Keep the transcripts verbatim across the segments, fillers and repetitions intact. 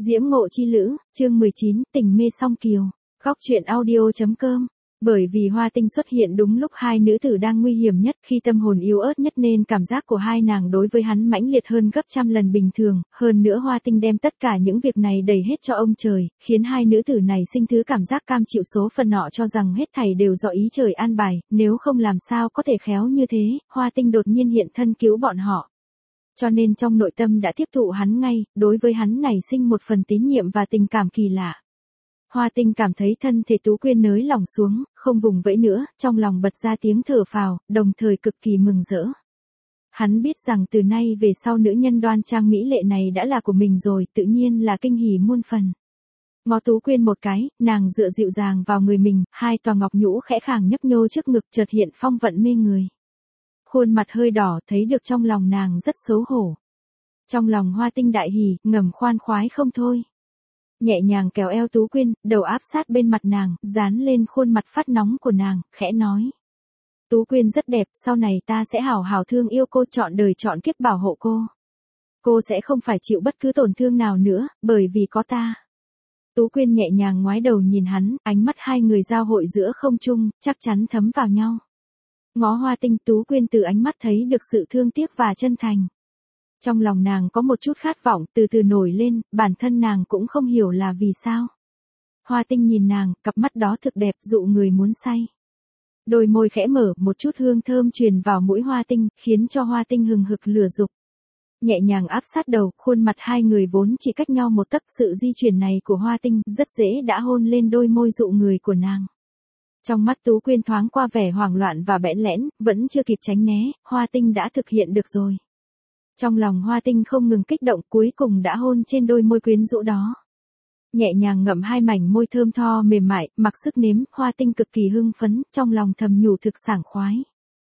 Diễm Ngộ Chi Lữ, chương mười chín, Tình Mê Song Kiều. Góc truyện audio chấm com. Bởi vì Hoa Tinh xuất hiện đúng lúc hai nữ tử đang nguy hiểm nhất, khi tâm hồn yếu ớt nhất, nên cảm giác của hai nàng đối với hắn mãnh liệt hơn gấp trăm lần bình thường. Hơn nữa Hoa Tinh đem tất cả những việc này đẩy hết cho ông trời, khiến hai nữ tử này sinh thứ cảm giác cam chịu số phận, nọ cho rằng hết thảy đều do ý trời an bài, nếu không làm sao có thể khéo như thế. Hoa Tinh đột nhiên hiện thân cứu bọn họ, cho nên trong nội tâm đã tiếp thụ hắn ngay, đối với hắn này sinh một phần tín nhiệm và tình cảm kỳ lạ. Hoa Tinh cảm thấy thân thể Tú Quyên nới lỏng xuống, không vùng vẫy nữa, trong lòng bật ra tiếng thở phào, đồng thời cực kỳ mừng rỡ. Hắn biết rằng từ nay về sau nữ nhân đoan trang mỹ lệ này đã là của mình rồi, tự nhiên là kinh hỉ muôn phần. Ngó Tú Quyên một cái, nàng dựa dịu dàng vào người mình, hai tòa ngọc nhũ khẽ khàng nhấp nhô trước ngực, chợt hiện phong vận mê người. Khuôn mặt hơi đỏ, thấy được trong lòng nàng rất xấu hổ. Trong lòng Hoa Tinh đại hỉ, ngầm khoan khoái không thôi. Nhẹ nhàng kéo eo Tú Quyên, đầu áp sát bên mặt nàng, dán lên khuôn mặt phát nóng của nàng, khẽ nói: Tú Quyên rất đẹp, sau này ta sẽ hảo hảo thương yêu cô, trọn đời trọn kiếp bảo hộ cô. Cô sẽ không phải chịu bất cứ tổn thương nào nữa, bởi vì có ta. Tú Quyên nhẹ nhàng ngoái đầu nhìn hắn, ánh mắt hai người giao hội giữa không trung, chắc chắn thấm vào nhau. Ngó Hoa Tinh, Tú Quyên từ ánh mắt thấy được sự thương tiếc và chân thành. Trong lòng nàng có một chút khát vọng từ từ nổi lên, bản thân nàng cũng không hiểu là vì sao. Hoa Tinh nhìn nàng, cặp mắt đó thực đẹp, dụ người muốn say. Đôi môi khẽ mở, một chút hương thơm truyền vào mũi Hoa Tinh, khiến cho Hoa Tinh hừng hực lửa dục. Nhẹ nhàng áp sát đầu, khuôn mặt hai người vốn chỉ cách nhau một tấc, sự di chuyển này của Hoa Tinh rất dễ đã hôn lên đôi môi dụ người của nàng. Trong mắt Tú Quyên thoáng qua vẻ hoảng loạn và bẽn lẽn, vẫn chưa kịp tránh né, Hoa Tinh đã thực hiện được rồi. Trong lòng Hoa Tinh không ngừng kích động, cuối cùng đã hôn trên đôi môi quyến rũ đó. Nhẹ nhàng ngậm hai mảnh môi thơm tho mềm mại, mặc sức nếm, Hoa Tinh cực kỳ hưng phấn, trong lòng thầm nhủ thực sảng khoái.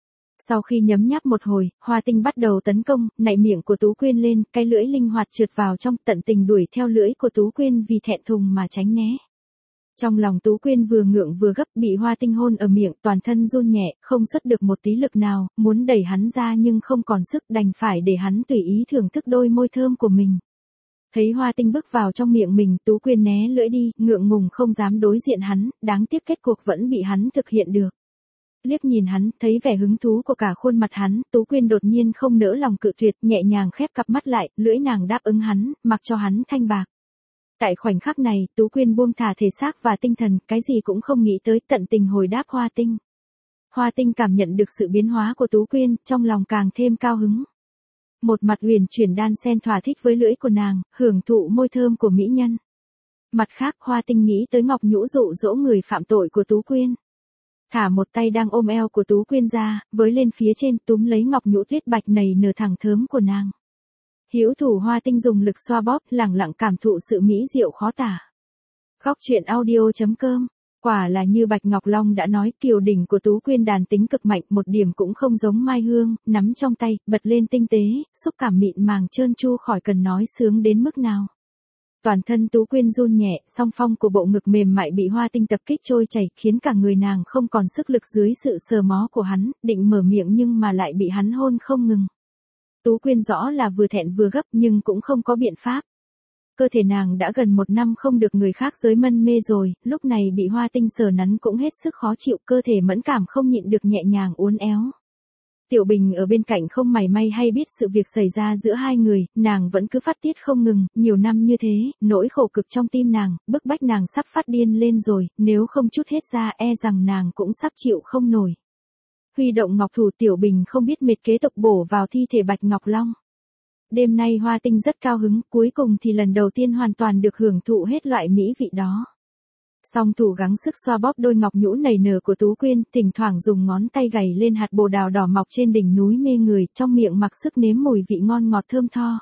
Sau khi nhấm nháp một hồi, Hoa Tinh bắt đầu tấn công, nạy miệng của Tú Quyên lên, cái lưỡi linh hoạt trượt vào trong, tận tình đuổi theo lưỡi của Tú Quyên vì thẹn thùng mà tránh né. Trong lòng Tú Quyên vừa ngượng vừa gấp, bị Hoa Tinh hôn ở miệng, toàn thân run nhẹ, không xuất được một tí lực nào, muốn đẩy hắn ra nhưng không còn sức, đành phải để hắn tùy ý thưởng thức đôi môi thơm của mình. Thấy Hoa Tinh bước vào trong miệng mình, Tú Quyên né lưỡi đi, ngượng ngùng không dám đối diện hắn, đáng tiếc kết cuộc vẫn bị hắn thực hiện được. Liếc nhìn hắn, thấy vẻ hứng thú của cả khuôn mặt hắn, Tú Quyên đột nhiên không nỡ lòng cự tuyệt, nhẹ nhàng khép cặp mắt lại, lưỡi nàng đáp ứng hắn, mặc cho hắn thanh bạc. Tại khoảnh khắc này, Tú Quyên buông thả thể xác và tinh thần, cái gì cũng không nghĩ tới, tận tình hồi đáp Hoa Tinh. Hoa Tinh cảm nhận được sự biến hóa của Tú Quyên, trong lòng càng thêm cao hứng. Một mặt huyền chuyển đan xen thỏa thích với lưỡi của nàng, hưởng thụ môi thơm của mỹ nhân. Mặt khác, Hoa Tinh nghĩ tới ngọc nhũ dụ dỗ người phạm tội của Tú Quyên. Thả một tay đang ôm eo của Tú Quyên ra, với lên phía trên, túm lấy ngọc nhũ tuyết bạch nầy nở thẳng thớm của nàng. Hữu thủ Hoa Tinh dùng lực xoa bóp, lẳng lặng cảm thụ sự mỹ diệu khó tả. Góc truyện audio chấm com. Quả là như Bạch Ngọc Long đã nói, kiều đỉnh của Tú Quyên đàn tính cực mạnh, một điểm cũng không giống mai hương, nắm trong tay, bật lên tinh tế, xúc cảm mịn màng trơn tru khỏi cần nói sướng đến mức nào. Toàn thân Tú Quyên run nhẹ, song phong của bộ ngực mềm mại bị Hoa Tinh tập kích trôi chảy, khiến cả người nàng không còn sức lực dưới sự sờ mó của hắn, định mở miệng nhưng mà lại bị hắn hôn không ngừng. Tú Quyên rõ là vừa thẹn vừa gấp nhưng cũng không có biện pháp. Cơ thể nàng đã gần một năm không được người khác giới mân mê rồi, lúc này bị Hoa Tinh sờ nắn cũng hết sức khó chịu, cơ thể mẫn cảm không nhịn được nhẹ nhàng uốn éo. Tiểu Bình ở bên cạnh không mảy may hay biết sự việc xảy ra giữa hai người, nàng vẫn cứ phát tiết không ngừng, nhiều năm như thế, nỗi khổ cực trong tim nàng, bức bách nàng sắp phát điên lên rồi, nếu không chút hết ra e rằng nàng cũng sắp chịu không nổi. Huy động ngọc thủ, Tiểu Bình không biết mệt kế tục bổ vào thi thể Bạch Ngọc Long. Đêm nay Hoa Tinh rất cao hứng, cuối cùng thì lần đầu tiên hoàn toàn được hưởng thụ hết loại mỹ vị đó. Song thủ gắng sức xoa bóp đôi ngọc nhũ nảy nở của Tú Quyên, thỉnh thoảng dùng ngón tay gảy lên hạt bồ đào đỏ mọc trên đỉnh núi mê người, trong miệng mặc sức nếm mùi vị ngon ngọt thơm tho.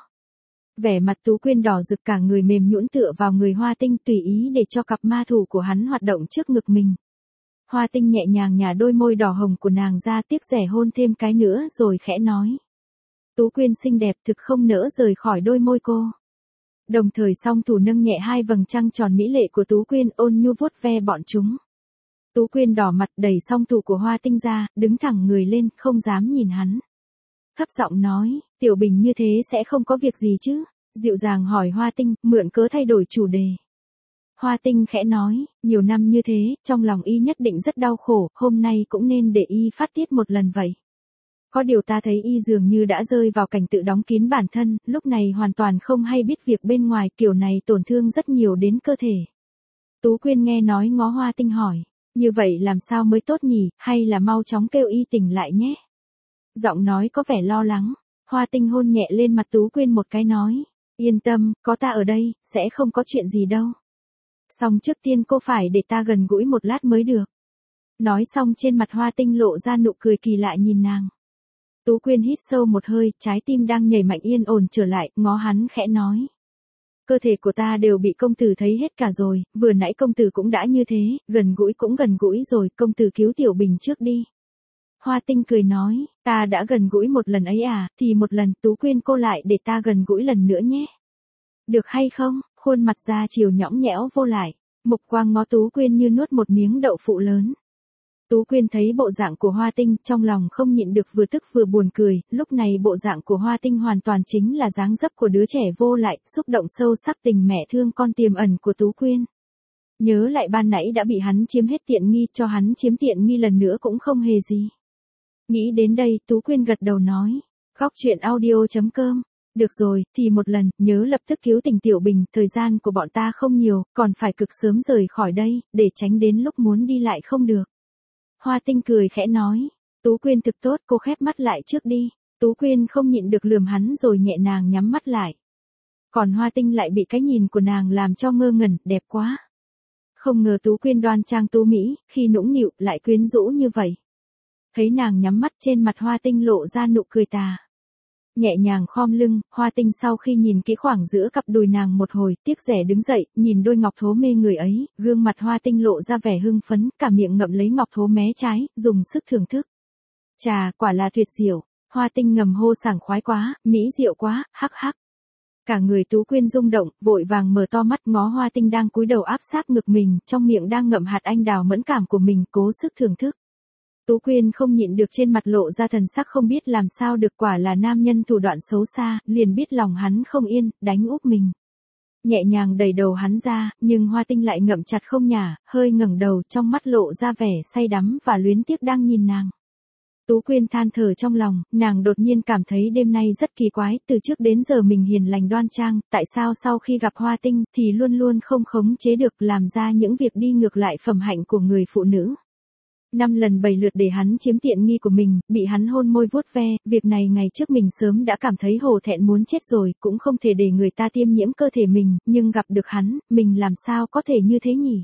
Vẻ mặt Tú Quyên đỏ rực, cả người mềm nhũn tựa vào người Hoa Tinh, tùy ý để cho cặp ma thủ của hắn hoạt động trước ngực mình. Hoa Tinh nhẹ nhàng nhả đôi môi đỏ hồng của nàng ra, tiếc rẻ hôn thêm cái nữa rồi khẽ nói: Tú Quyên xinh đẹp, thực không nỡ rời khỏi đôi môi cô. Đồng thời song thủ nâng nhẹ hai vầng trăng tròn mỹ lệ của Tú Quyên, ôn nhu vuốt ve bọn chúng. Tú Quyên đỏ mặt đẩy song thủ của Hoa Tinh ra, đứng thẳng người lên, không dám nhìn hắn. Thấp giọng nói: Tiểu Bình như thế sẽ không có việc gì chứ? Dịu dàng hỏi Hoa Tinh, mượn cớ thay đổi chủ đề. Hoa Tinh khẽ nói, nhiều năm như thế, trong lòng y nhất định rất đau khổ, hôm nay cũng nên để y phát tiết một lần vậy. Có điều ta thấy y dường như đã rơi vào cảnh tự đóng kín bản thân, lúc này hoàn toàn không hay biết việc bên ngoài, kiểu này tổn thương rất nhiều đến cơ thể. Tú Quyên nghe nói ngó Hoa Tinh hỏi, như vậy làm sao mới tốt nhỉ, hay là mau chóng kêu y tỉnh lại nhé. Giọng nói có vẻ lo lắng, Hoa Tinh hôn nhẹ lên mặt Tú Quyên một cái nói, yên tâm, có ta ở đây, sẽ không có chuyện gì đâu. Xong trước tiên cô phải để ta gần gũi một lát mới được. Nói xong trên mặt Hoa Tinh lộ ra nụ cười kỳ lạ nhìn nàng. Tú Quyên hít sâu một hơi, trái tim đang nhảy mạnh yên ổn trở lại, ngó hắn khẽ nói. Cơ thể của ta đều bị công tử thấy hết cả rồi, vừa nãy công tử cũng đã như thế, gần gũi cũng gần gũi rồi, công tử cứu Tiểu Bình trước đi. Hoa Tinh cười nói, ta đã gần gũi một lần ấy à, thì một lần, Tú Quyên cô lại để ta gần gũi lần nữa nhé. Được hay không, khuôn mặt ra chiều nhõng nhẽo vô lại, mục quang ngó Tú Quyên như nuốt một miếng đậu phụ lớn. Tú Quyên thấy bộ dạng của Hoa Tinh, trong lòng không nhịn được vừa tức vừa buồn cười, lúc này bộ dạng của Hoa Tinh hoàn toàn chính là dáng dấp của đứa trẻ vô lại, xúc động sâu sắc tình mẹ thương con tiềm ẩn của Tú Quyên. Nhớ lại ban nãy đã bị hắn chiếm hết tiện nghi, cho hắn chiếm tiện nghi lần nữa cũng không hề gì. Nghĩ đến đây, Tú Quyên gật đầu nói, khóc chuyện audio chấm com. Được rồi, thì một lần, nhớ lập tức cứu tỉnh Tiểu Bình, thời gian của bọn ta không nhiều, còn phải cực sớm rời khỏi đây, để tránh đến lúc muốn đi lại không được. Hoa Tinh cười khẽ nói, Tú Quyên thực tốt, cô khép mắt lại trước đi. Tú Quyên không nhịn được lườm hắn rồi nhẹ nàng nhắm mắt lại. Còn Hoa Tinh lại bị cái nhìn của nàng làm cho ngơ ngẩn, đẹp quá. Không ngờ Tú Quyên đoan trang tú mỹ, khi nũng nịu lại quyến rũ như vậy. Thấy nàng nhắm mắt, trên mặt Hoa Tinh lộ ra nụ cười tà. Nhẹ nhàng khom lưng, Hoa Tinh sau khi nhìn kỹ khoảng giữa cặp đùi nàng một hồi, tiếc rẻ đứng dậy, nhìn đôi ngọc thố mê người ấy, gương mặt Hoa Tinh lộ ra vẻ hưng phấn, cả miệng ngậm lấy ngọc thố mé trái, dùng sức thưởng thức. Chà, quả là tuyệt diệu. Hoa Tinh ngầm hô sảng khoái quá, mỹ diệu quá, hắc hắc. Cả người Tú Quyên rung động, vội vàng mở to mắt ngó Hoa Tinh đang cúi đầu áp sát ngực mình, trong miệng đang ngậm hạt anh đào mẫn cảm của mình, cố sức thưởng thức. Tú Quyên không nhịn được trên mặt lộ ra thần sắc không biết làm sao được, quả là nam nhân thủ đoạn xấu xa, liền biết lòng hắn không yên, đánh úp mình. Nhẹ nhàng đẩy đầu hắn ra, nhưng Hoa Tinh lại ngậm chặt không nhả, hơi ngẩng đầu, trong mắt lộ ra vẻ say đắm và luyến tiếc đang nhìn nàng. Tú Quyên than thở trong lòng, nàng đột nhiên cảm thấy đêm nay rất kỳ quái, từ trước đến giờ mình hiền lành đoan trang, tại sao sau khi gặp Hoa Tinh thì luôn luôn không khống chế được, làm ra những việc đi ngược lại phẩm hạnh của người phụ nữ. Năm lần bảy lượt để hắn chiếm tiện nghi của mình, bị hắn hôn môi vuốt ve, việc này ngày trước mình sớm đã cảm thấy hổ thẹn muốn chết rồi, cũng không thể để người ta tiêm nhiễm cơ thể mình, nhưng gặp được hắn, mình làm sao có thể như thế nhỉ?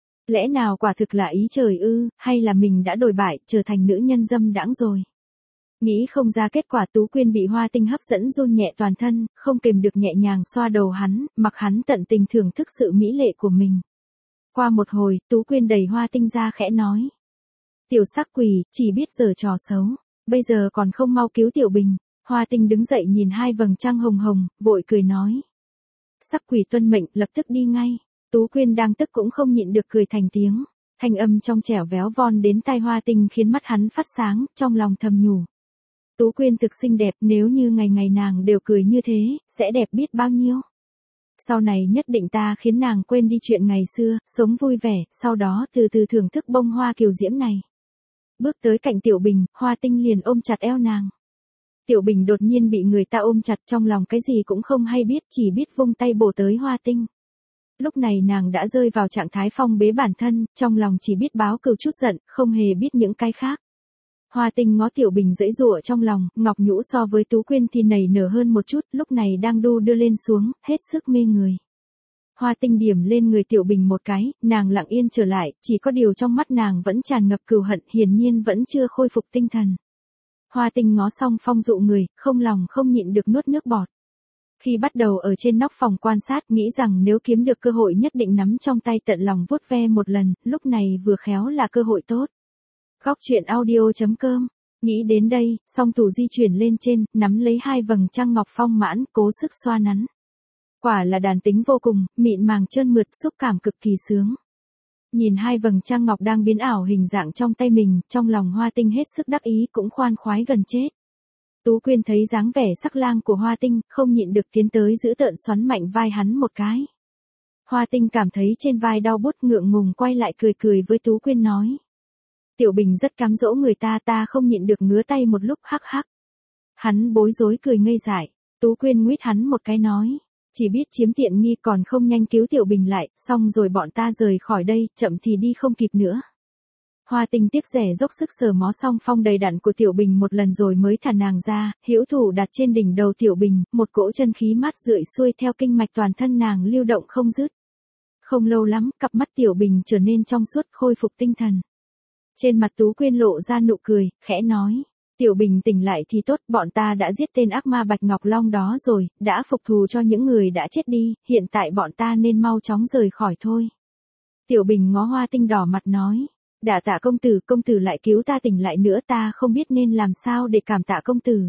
Lẽ nào quả thực là ý trời ư, hay là mình đã đổi bại, trở thành nữ nhân dâm đãng rồi? Nghĩ không ra kết quả, Tú Quyên bị Hoa Tinh hấp dẫn run nhẹ toàn thân, không kềm được nhẹ nhàng xoa đầu hắn, mặc hắn tận tình thưởng thức sự mỹ lệ của mình. Qua một hồi, Tú Quyên đẩy Hoa Tinh ra khẽ nói. Tiểu sắc quỷ, chỉ biết giở trò xấu, bây giờ còn không mau cứu Tiểu Bình. Hoa Tinh đứng dậy nhìn hai vầng trăng hồng hồng, vội cười nói. Sắc quỷ tuân mệnh, lập tức đi ngay. Tú Quyên đang tức cũng không nhịn được cười thành tiếng. Thanh âm trong trẻo véo von đến tai Hoa Tinh khiến mắt hắn phát sáng, trong lòng thầm nhủ. Tú Quyên thực xinh đẹp, nếu như ngày ngày nàng đều cười như thế, sẽ đẹp biết bao nhiêu. Sau này nhất định ta khiến nàng quên đi chuyện ngày xưa, sống vui vẻ, sau đó từ từ thưởng thức bông hoa kiều diễm này. Bước tới cạnh Tiểu Bình, Hoa Tinh liền ôm chặt eo nàng. Tiểu Bình đột nhiên bị người ta ôm chặt, trong lòng cái gì cũng không hay biết, chỉ biết vung tay bổ tới Hoa Tinh. Lúc này nàng đã rơi vào trạng thái phong bế bản thân, trong lòng chỉ biết báo cừu chút giận, không hề biết những cái khác. Hoa Tinh ngó Tiểu Bình giãy giụa trong lòng, ngọc nhũ so với Tú Quyên thì nảy nở hơn một chút, lúc này đang đu đưa lên xuống, hết sức mê người. Hoa Tinh điểm lên người Tiểu Bình một cái, nàng lặng yên trở lại, chỉ có điều trong mắt nàng vẫn tràn ngập cừu hận, hiển nhiên vẫn chưa khôi phục tinh thần. Hoa Tinh ngó xong phong dụ người, không lòng không nhịn được nuốt nước bọt. Khi bắt đầu ở trên nóc phòng quan sát, nghĩ rằng nếu kiếm được cơ hội nhất định nắm trong tay tận lòng vuốt ve một lần, lúc này vừa khéo là cơ hội tốt. Góc truyện audio chấm com. Nghĩ đến đây, song thủ di chuyển lên trên, nắm lấy hai vầng trăng ngọc phong mãn, cố sức xoa nắn. Quả là đàn tính vô cùng, mịn màng trơn mượt, xúc cảm cực kỳ sướng. Nhìn hai vầng trăng ngọc đang biến ảo hình dạng trong tay mình, trong lòng Hoa Tinh hết sức đắc ý, cũng khoan khoái gần chết. Tú Quyên thấy dáng vẻ sắc lang của Hoa Tinh, không nhịn được tiến tới giữ tợn xoắn mạnh vai hắn một cái. Hoa Tinh cảm thấy trên vai đau bút, ngượng ngùng quay lại cười cười với Tú Quyên nói. Tiểu Bình rất cám dỗ người ta, ta không nhịn được ngứa tay một lúc, hắc hắc. Hắn bối rối cười ngây dại. Tú Quyên nguyết hắn một cái nói. Chỉ biết chiếm tiện nghi còn không nhanh cứu Tiểu Bình lại, xong rồi bọn ta rời khỏi đây, chậm thì đi không kịp nữa. Hoa Tinh tiếc rẻ dốc sức sờ mó song phong đầy đặn của Tiểu Bình một lần rồi mới thả nàng ra, hữu thủ đặt trên đỉnh đầu Tiểu Bình, một cỗ chân khí mát rượi xuôi theo kinh mạch toàn thân nàng lưu động không dứt. Không lâu lắm, cặp mắt Tiểu Bình trở nên trong suốt, khôi phục tinh thần. Trên mặt Tú Quyên lộ ra nụ cười, khẽ nói. Tiểu Bình tỉnh lại thì tốt, bọn ta đã giết tên ác ma Bạch Ngọc Long đó rồi, đã phục thù cho những người đã chết đi, hiện tại bọn ta nên mau chóng rời khỏi thôi. Tiểu Bình ngó Hoa Tinh đỏ mặt nói. Đả tạ công tử, công tử lại cứu ta tỉnh lại nữa, ta không biết nên làm sao để cảm tạ công tử.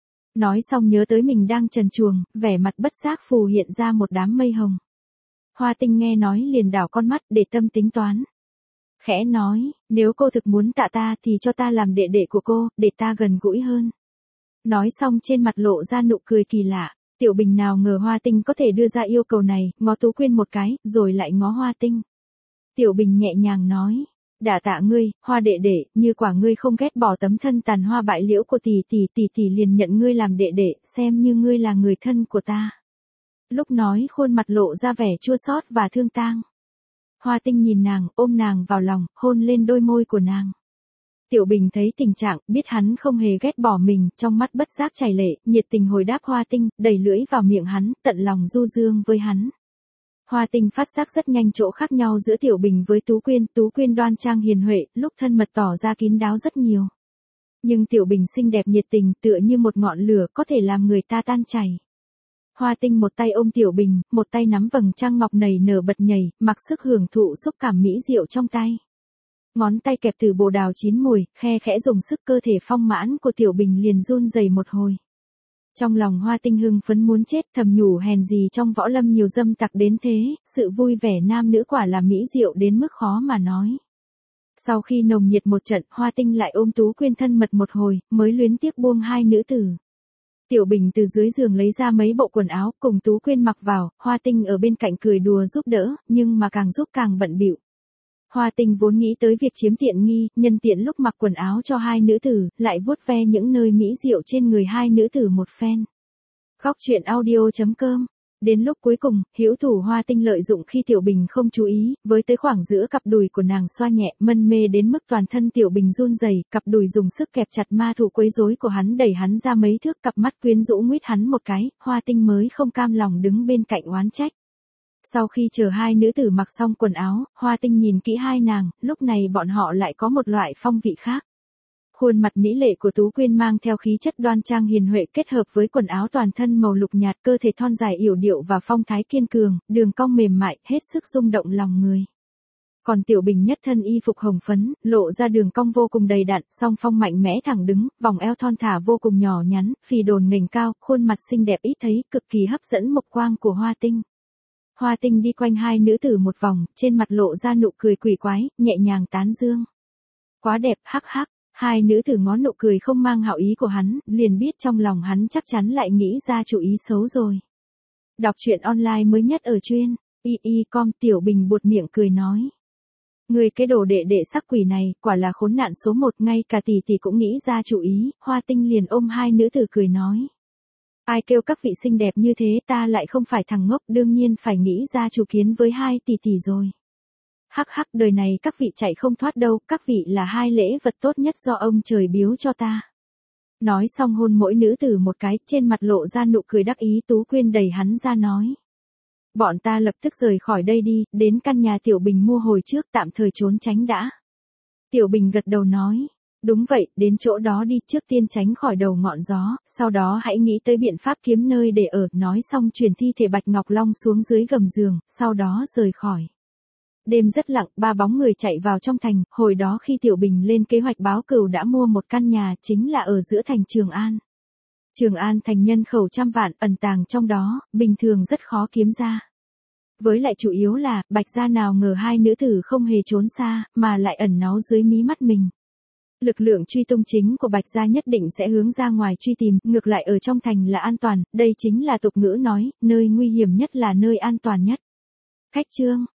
Nói xong nhớ tới mình đang trần truồng, vẻ mặt bất giác phù hiện ra một đám mây hồng. Hoa Tinh nghe nói liền đảo con mắt để tâm tính toán. Khẽ nói, nếu cô thực muốn tạ ta thì cho ta làm đệ đệ của cô, để ta gần gũi hơn. Nói xong trên mặt lộ ra nụ cười kỳ lạ, Tiểu Bình nào ngờ Hoa Tinh có thể đưa ra yêu cầu này, ngó Tú Quyên một cái, rồi lại ngó Hoa Tinh. Tiểu Bình nhẹ nhàng nói, đả tạ ngươi, Hoa đệ đệ, như quả ngươi không ghét bỏ tấm thân tàn hoa bại liễu của tỷ tỷ, tỷ tỷ liền nhận ngươi làm đệ đệ, xem như ngươi là người thân của ta. Lúc nói khuôn mặt lộ ra vẻ chua xót và thương tang. Hoa Tinh nhìn nàng, ôm nàng vào lòng, hôn lên đôi môi của nàng. Tiểu Bình thấy tình trạng, biết hắn không hề ghét bỏ mình, trong mắt bất giác chảy lệ, nhiệt tình hồi đáp Hoa Tinh, đẩy lưỡi vào miệng hắn, tận lòng du dương với hắn. Hoa Tinh phát giác rất nhanh chỗ khác nhau giữa Tiểu Bình với Tú Quyên, Tú Quyên đoan trang hiền huệ, lúc thân mật tỏ ra kín đáo rất nhiều. Nhưng Tiểu Bình xinh đẹp nhiệt tình, tựa như một ngọn lửa có thể làm người ta tan chảy. Hoa Tinh một tay ôm Tiểu Bình, một tay nắm vầng trăng ngọc nảy nở bật nhảy, mặc sức hưởng thụ xúc cảm mỹ diệu trong tay. Ngón tay kẹp từ bồ đào chín mùi, khe khẽ dùng sức, cơ thể phong mãn của Tiểu Bình liền run rẩy một hồi. Trong lòng Hoa Tinh hưng phấn muốn chết, thầm nhủ hèn gì trong võ lâm nhiều dâm tặc đến thế, sự vui vẻ nam nữ quả là mỹ diệu đến mức khó mà nói. Sau khi nồng nhiệt một trận, Hoa Tinh lại ôm Tú Quyên thân mật một hồi, mới luyến tiếc buông hai nữ tử. Tiểu Bình từ dưới giường lấy ra mấy bộ quần áo, cùng Tú Quyên mặc vào, Hoa Tinh ở bên cạnh cười đùa giúp đỡ, nhưng mà càng giúp càng bận bịu. Hoa Tinh vốn nghĩ tới việc chiếm tiện nghi, nhân tiện lúc mặc quần áo cho hai nữ tử, lại vuốt ve những nơi mỹ diệu trên người hai nữ tử một phen. Góc truyện audio chấm com. Đến lúc cuối cùng, hữu thủ Hoa Tinh lợi dụng khi Tiểu Bình không chú ý, với tới khoảng giữa cặp đùi của nàng xoa nhẹ, mân mê đến mức toàn thân Tiểu Bình run rẩy, cặp đùi dùng sức kẹp chặt ma thủ quấy rối của hắn, đẩy hắn ra mấy thước, cặp mắt quyến rũ nguyết hắn một cái, Hoa Tinh mới không cam lòng đứng bên cạnh oán trách. Sau khi chờ hai nữ tử mặc xong quần áo, Hoa Tinh nhìn kỹ hai nàng, lúc này bọn họ lại có một loại phong vị khác. Khuôn mặt mỹ lệ của Tú Quyên mang theo khí chất đoan trang hiền huệ kết hợp với quần áo toàn thân màu lục nhạt, cơ thể thon dài yểu điệu và phong thái kiên cường, đường cong mềm mại, hết sức rung động lòng người. Còn Tiểu Bình nhất thân y phục hồng phấn, lộ ra đường cong vô cùng đầy đặn, song phong mạnh mẽ thẳng đứng, vòng eo thon thả vô cùng nhỏ nhắn, phì đồn nghềnh cao, khuôn mặt xinh đẹp ít thấy, cực kỳ hấp dẫn mục quang của Hoa Tinh. Hoa Tinh đi quanh hai nữ tử một vòng, trên mặt lộ ra nụ cười quỷ quái, nhẹ nhàng tán dương. Quá đẹp, hắc hắc. Hai nữ tử ngó nụ cười không mang hảo ý của hắn, liền biết trong lòng hắn chắc chắn lại nghĩ ra chủ ý xấu rồi. Đọc truyện online mới nhất ở truyện i i chấm com. Tiểu Bình buột miệng cười nói. Người cái đồ đệ đệ sắc quỷ này, quả là khốn nạn số một, ngay cả tỷ tỷ cũng nghĩ ra chủ ý. Hoa Tinh liền ôm hai nữ tử cười nói. Ai kêu các vị xinh đẹp như thế, ta lại không phải thằng ngốc, đương nhiên phải nghĩ ra chủ kiến với hai tỷ tỷ rồi. Hắc hắc, đời này các vị chạy không thoát đâu, các vị là hai lễ vật tốt nhất do ông trời biếu cho ta. Nói xong hôn mỗi nữ tử một cái, trên mặt lộ ra nụ cười đắc ý. Tú Quyên đẩy hắn ra nói. Bọn ta lập tức rời khỏi đây đi, đến căn nhà Tiểu Bình mua hồi trước, tạm thời trốn tránh đã. Tiểu Bình gật đầu nói. Đúng vậy, đến chỗ đó đi, trước tiên tránh khỏi đầu ngọn gió, sau đó hãy nghĩ tới biện pháp kiếm nơi để ở. Nói xong truyền thi thể Bạch Ngọc Long xuống dưới gầm giường, sau đó rời khỏi. Đêm rất lặng, ba bóng người chạy vào trong thành, hồi đó khi Tiểu Bình lên kế hoạch báo cừu đã mua một căn nhà, chính là ở giữa thành Trường An. Trường An thành nhân khẩu trăm vạn, ẩn tàng trong đó, bình thường rất khó kiếm ra. Với lại chủ yếu là, Bạch gia nào ngờ hai nữ tử không hề trốn xa, mà lại ẩn náu dưới mí mắt mình. Lực lượng truy tung chính của Bạch Gia nhất định sẽ hướng ra ngoài truy tìm, ngược lại ở trong thành là an toàn, đây chính là tục ngữ nói, nơi nguy hiểm nhất là nơi an toàn nhất. Khách trương,